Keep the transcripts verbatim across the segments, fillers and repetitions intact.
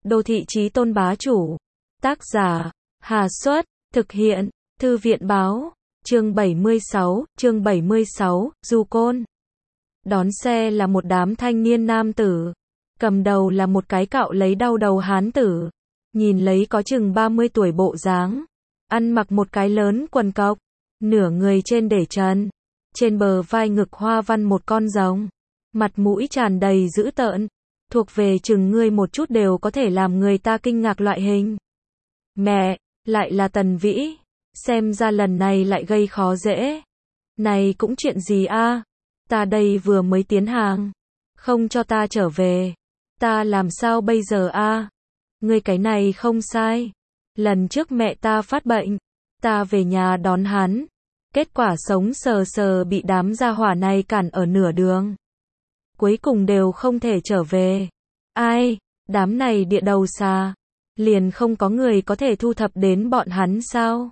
Đô thị chí tôn bá chủ. Tác giả, Hà Xuất, thực hiện, Thư viện báo, chương bảy mươi sáu, chương bảy mươi sáu, Du Côn. Đón xe là một đám thanh niên nam tử. Cầm đầu là một cái cạo lấy đau đầu hán tử. Nhìn lấy có chừng ba mươi tuổi bộ dáng. Ăn mặc một cái lớn quần cộc. Nửa người trên để trần. Trên bờ vai ngực hoa văn một con rồng. Mặt mũi tràn đầy dữ tợn. Thuộc về chừng ngươi một chút đều có thể làm người ta kinh ngạc loại hình. Mẹ, lại là Tần Vĩ. Xem ra lần này lại gây khó dễ. Này cũng chuyện gì a? Ta đây vừa mới tiến hàng. Không cho ta trở về. Ta làm sao bây giờ a? Ngươi cái này không sai. Lần trước mẹ ta phát bệnh. Ta về nhà đón hắn. Kết quả sống sờ sờ bị đám gia hỏa này cản ở nửa đường. Cuối cùng đều không thể trở về. Ai, đám này địa đầu xà. Liền không có người có thể thu thập đến bọn hắn sao?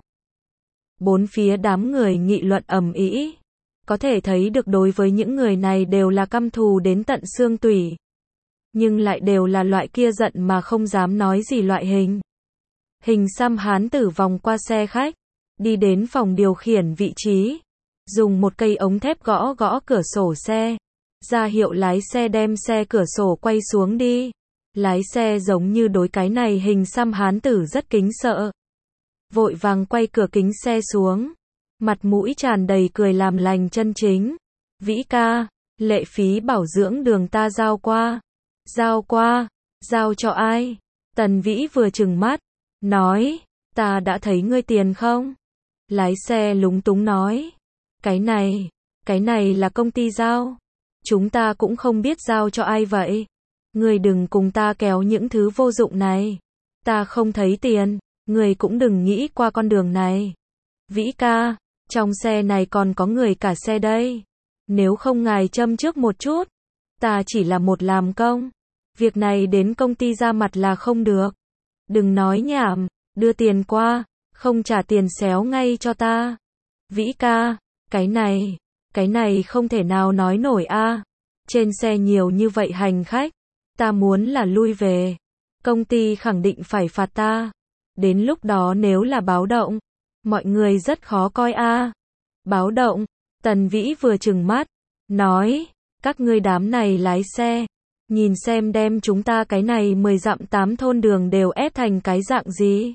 Bốn phía đám người nghị luận ầm ĩ. Có thể thấy được đối với những người này đều là căm thù đến tận xương tủy. Nhưng lại đều là loại kia giận mà không dám nói gì loại hình. Hình xăm hán tử vòng qua xe khách. Đi đến phòng điều khiển vị trí. Dùng một cây ống thép gõ gõ cửa sổ xe. Ra hiệu lái xe đem xe cửa sổ quay xuống đi. Lái xe giống như đối cái này hình xăm hán tử rất kính sợ. Vội vàng quay cửa kính xe xuống. Mặt mũi tràn đầy cười làm lành chân chính. Vĩ ca, lệ phí bảo dưỡng đường ta giao qua. Giao qua, giao cho ai? Tần Vĩ vừa trừng mắt. Nói, ta đã thấy ngươi tiền không? Lái xe lúng túng nói. Cái này, cái này là công ty giao. Chúng ta cũng không biết giao cho ai vậy. Ngươi đừng cùng ta kéo những thứ vô dụng này. Ta không thấy tiền, ngươi cũng đừng nghĩ qua con đường này. Vĩ ca, trong xe này còn có người cả xe đây. Nếu không ngài châm trước một chút. Ta chỉ là một làm công. Việc này đến công ty ra mặt là không được. Đừng nói nhảm, đưa tiền qua, không trả tiền xéo ngay cho ta. Vĩ ca, cái này, cái này không thể nào nói nổi a. Trên xe nhiều như vậy hành khách. Ta muốn là lui về. Công ty khẳng định phải phạt ta. Đến lúc đó nếu là báo động, mọi người rất khó coi a. Báo động, Tần Vĩ vừa trừng mắt, nói, các ngươi đám này lái xe, nhìn xem đem chúng ta cái này mười dặm tám thôn đường đều ép thành cái dạng gì.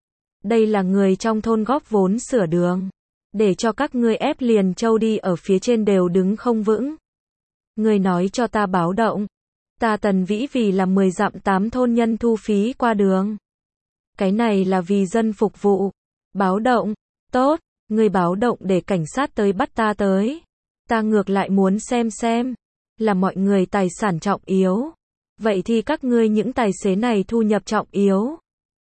Đây là người trong thôn góp vốn sửa đường, để cho các ngươi ép liền châu đi ở phía trên đều đứng không vững. Ngươi nói cho ta báo động. Ta Tần Vĩ vì là mười dặm tám thôn nhân thu phí qua đường. Cái này là vì dân phục vụ. Báo động, tốt, ngươi báo động để cảnh sát tới bắt ta tới. Ta ngược lại muốn xem xem, là mọi người tài sản trọng yếu. Vậy thì các ngươi những tài xế này thu nhập trọng yếu.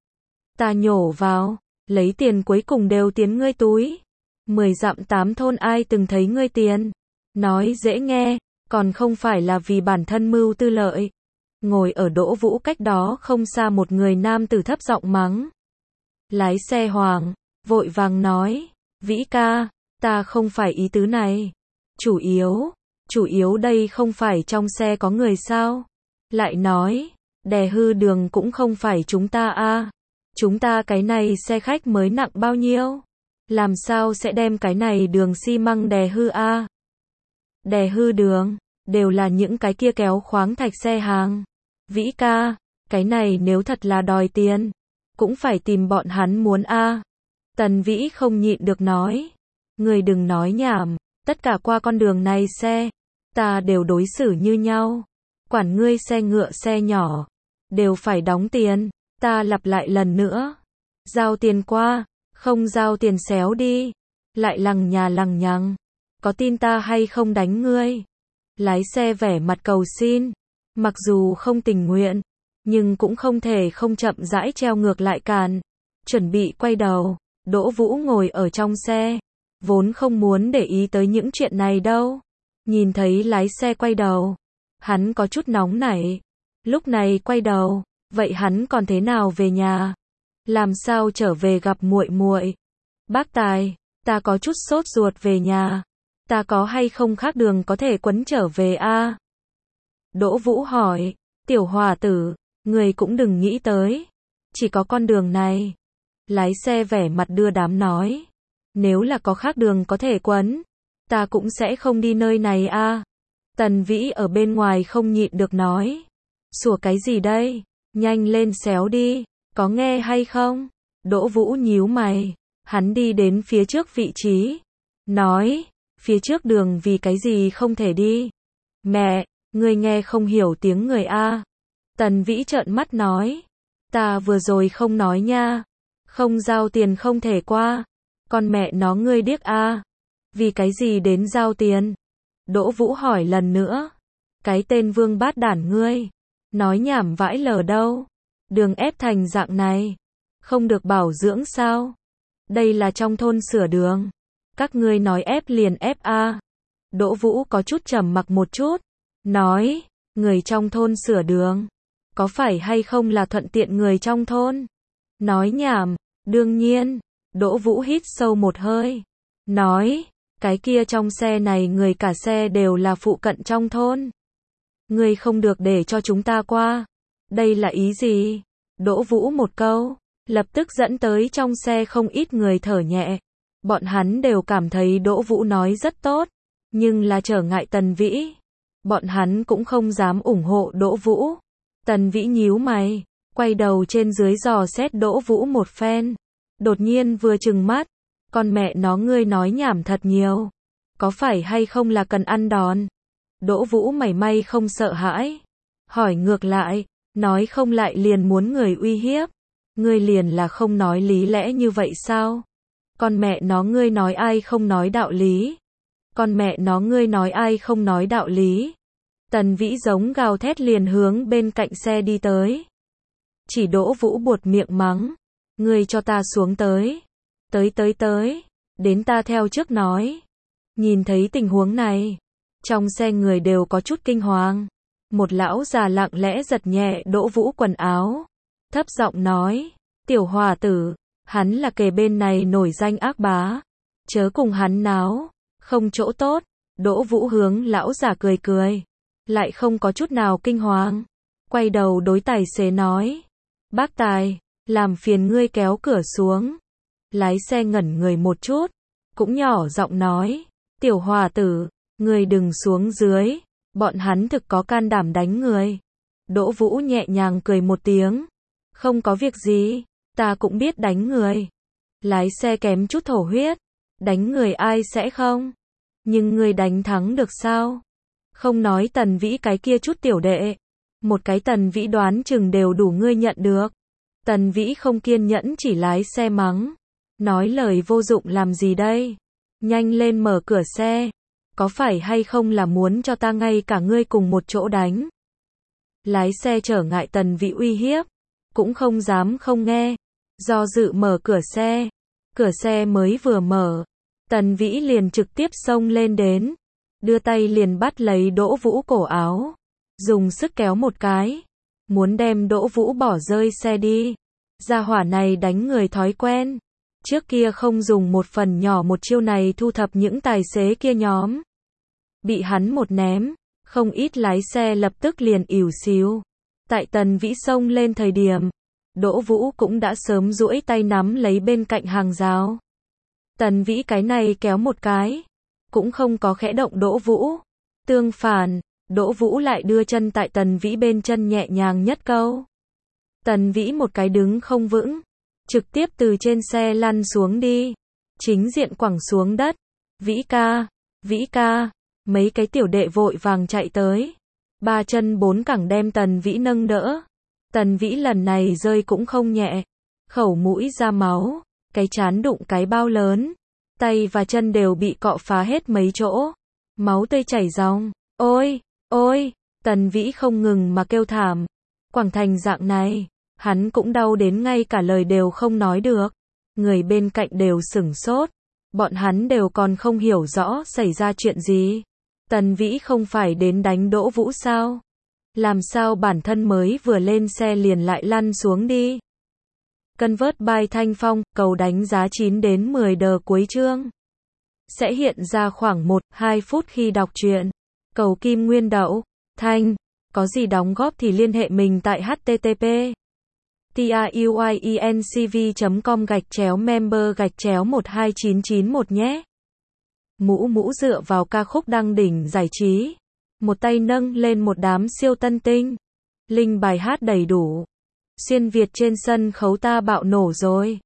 Ta nhổ vào, lấy tiền cuối cùng đều tiến ngươi túi. Mười dặm tám thôn ai từng thấy ngươi tiền. Nói dễ nghe. Còn không phải là vì bản thân mưu tư lợi. Ngồi ở Đỗ Vũ cách đó không xa một người nam tử thấp giọng mắng. Lái xe Hoàng, vội vàng nói. Vĩ ca, ta không phải ý tứ này. Chủ yếu, chủ yếu đây không phải trong xe có người sao. Lại nói, đè hư đường cũng không phải chúng ta a. Chúng ta cái này xe khách mới nặng bao nhiêu. Làm sao sẽ đem cái này đường xi măng đè hư a? Đè hư đường, đều là những cái kia kéo khoáng thạch xe hàng. Vĩ ca, cái này nếu thật là đòi tiền, cũng phải tìm bọn hắn muốn a. Tần Vĩ không nhịn được nói. Người đừng nói nhảm, tất cả qua con đường này xe, ta đều đối xử như nhau. Quản ngươi xe ngựa xe nhỏ, đều phải đóng tiền. Ta lặp lại lần nữa. Giao tiền qua, không giao tiền xéo đi. Lại lằng nhà lằng nhằng. Có tin ta hay không đánh ngươi? Lái xe vẻ mặt cầu xin. Mặc dù không tình nguyện, nhưng cũng không thể không chậm rãi treo ngược lại càn. Chuẩn bị quay đầu, Đỗ Vũ ngồi ở trong xe. Vốn không muốn để ý tới những chuyện này đâu. Nhìn thấy lái xe quay đầu, hắn có chút nóng nảy. Lúc này quay đầu, vậy hắn còn thế nào về nhà? Làm sao trở về gặp muội muội? Bác Tài, ta có chút sốt ruột về nhà. Ta có hay không khác đường có thể quấn trở về a? Đỗ Vũ hỏi, tiểu hòa tử, Người cũng đừng nghĩ tới. Chỉ có con đường này. Lái xe vẻ mặt đưa đám nói. Nếu là có khác đường có thể quấn, ta cũng sẽ không đi nơi này a. Tần Vĩ ở bên ngoài không nhịn được nói. Sủa cái gì đây? Nhanh lên xéo đi, có nghe hay không? Đỗ Vũ nhíu mày, hắn đi đến phía trước vị trí, nói, phía trước đường vì cái gì không thể đi? Mẹ, ngươi nghe không hiểu tiếng người a? Tần Vĩ trợn mắt nói, ta vừa rồi không nói nha, không giao tiền không thể qua, con mẹ nó ngươi điếc a? Vì cái gì đến giao tiền? Đỗ Vũ hỏi lần nữa, cái tên vương bát đản ngươi, nói nhảm vãi lờ đâu, đường ép thành dạng này, không được bảo dưỡng sao? Đây là trong thôn sửa đường, các ngươi nói ép liền ép a. Đỗ Vũ có chút trầm mặc một chút, nói, người trong thôn sửa đường, có phải hay không là thuận tiện người trong thôn? Nói nhảm, đương nhiên. Đỗ Vũ hít sâu một hơi, nói, cái kia trong xe này người cả xe đều là phụ cận trong thôn. Ngươi không được để cho chúng ta qua. Đây là ý gì? Đỗ Vũ một câu, lập tức dẫn tới trong xe không ít người thở nhẹ. Bọn hắn đều cảm thấy Đỗ Vũ nói rất tốt, nhưng là trở ngại Tần Vĩ. Bọn hắn cũng không dám ủng hộ Đỗ Vũ. Tần Vĩ nhíu mày, quay đầu trên dưới dò xét Đỗ Vũ một phen. Đột nhiên vừa trừng mắt, con mẹ nó ngươi nói nhảm thật nhiều. Có phải hay không là cần ăn đòn? Đỗ Vũ mảy may không sợ hãi. Hỏi ngược lại, nói không lại liền muốn người uy hiếp. Ngươi liền là không nói lý lẽ như vậy sao? Con mẹ nó ngươi nói ai không nói đạo lý? Con mẹ nó ngươi nói ai không nói đạo lý? Tần Vĩ giống gào thét liền hướng bên cạnh xe đi tới. Chỉ Đỗ Vũ buột miệng mắng. Ngươi cho ta xuống tới. Tới tới tới. Đến ta theo trước nói. Nhìn thấy tình huống này, trong xe người đều có chút kinh hoàng. Một lão già lặng lẽ giật nhẹ Đỗ Vũ quần áo, thấp giọng nói, tiểu hòa tử, hắn là kề bên này nổi danh ác bá, chớ cùng hắn náo, không chỗ tốt. Đỗ Vũ hướng lão già cười cười, lại không có chút nào kinh hoàng, quay đầu đối tài xế nói, bác tài, làm phiền ngươi kéo cửa xuống. Lái xe ngẩn người một chút, cũng nhỏ giọng nói, tiểu hòa tử, ngươi đừng xuống dưới, bọn hắn thực có can đảm đánh người. Đỗ Vũ nhẹ nhàng cười một tiếng, không có việc gì, ta cũng biết đánh người. Lái xe kém chút thổ huyết, đánh người ai sẽ không? Nhưng ngươi đánh thắng được sao? Không nói Tần Vĩ cái kia chút tiểu đệ, một cái Tần Vĩ đoán chừng đều đủ ngươi nhận được. Tần Vĩ không kiên nhẫn chỉ lái xe mắng, nói lời vô dụng làm gì đây? Nhanh lên mở cửa xe, có phải hay không là muốn cho ta ngay cả ngươi cùng một chỗ đánh? Lái xe trở ngại Tần Vĩ uy hiếp, cũng không dám không nghe, do dự mở cửa xe. Cửa xe mới vừa mở, Tần Vĩ liền trực tiếp xông lên đến, đưa tay liền bắt lấy Đỗ Vũ cổ áo, dùng sức kéo một cái, muốn đem Đỗ Vũ bỏ rơi xe đi. Gia hỏa này đánh người thói quen, trước kia không dùng một phần nhỏ một chiêu này thu thập những tài xế kia nhóm. Bị hắn một ném, không ít lái xe lập tức liền ỉu xìu. Tại Tần Vĩ xông lên thời điểm, Đỗ Vũ cũng đã sớm duỗi tay nắm lấy bên cạnh hàng rào. Tần Vĩ cái này kéo một cái, cũng không có khẽ động Đỗ Vũ. Tương phản, Đỗ Vũ lại đưa chân tại Tần Vĩ bên chân nhẹ nhàng nhất câu. Tần Vĩ một cái đứng không vững, trực tiếp từ trên xe lăn xuống đi, chính diện quẳng xuống đất. Vĩ ca, Vĩ ca, mấy cái tiểu đệ vội vàng chạy tới, ba chân bốn cẳng đem Tần Vĩ nâng đỡ. Tần Vĩ lần này rơi cũng không nhẹ, khẩu mũi ra máu, cái trán đụng cái bao lớn, tay và chân đều bị cọ phá hết mấy chỗ, máu tươi chảy ròng. Ôi, ôi, Tần Vĩ không ngừng mà kêu thảm, quẳng thành dạng này, hắn cũng đau đến ngay cả lời đều không nói được. Người bên cạnh đều sửng sốt, bọn hắn đều còn không hiểu rõ xảy ra chuyện gì. Tần Vĩ không phải đến đánh Đỗ Vũ sao? Làm sao bản thân mới vừa lên xe liền lại lăn xuống đi? Convert by Thanh Phong, cầu đánh giá chín đến mười đờ cuối chương. Sẽ hiện ra khoảng một đến hai phút khi đọc truyện. Cầu kim nguyên đậu, Thanh. Có gì đóng góp thì liên hệ mình tại http tiuyencv chấm com gạch chéo member gạch chéo một hai chín chín một nhé. Mũ mũ dựa vào ca khúc đăng đỉnh giải trí. Một tay nâng lên một đám siêu tân tinh. Link bài hát đầy đủ. Xuyên Việt trên sân khấu ta bạo nổ rồi.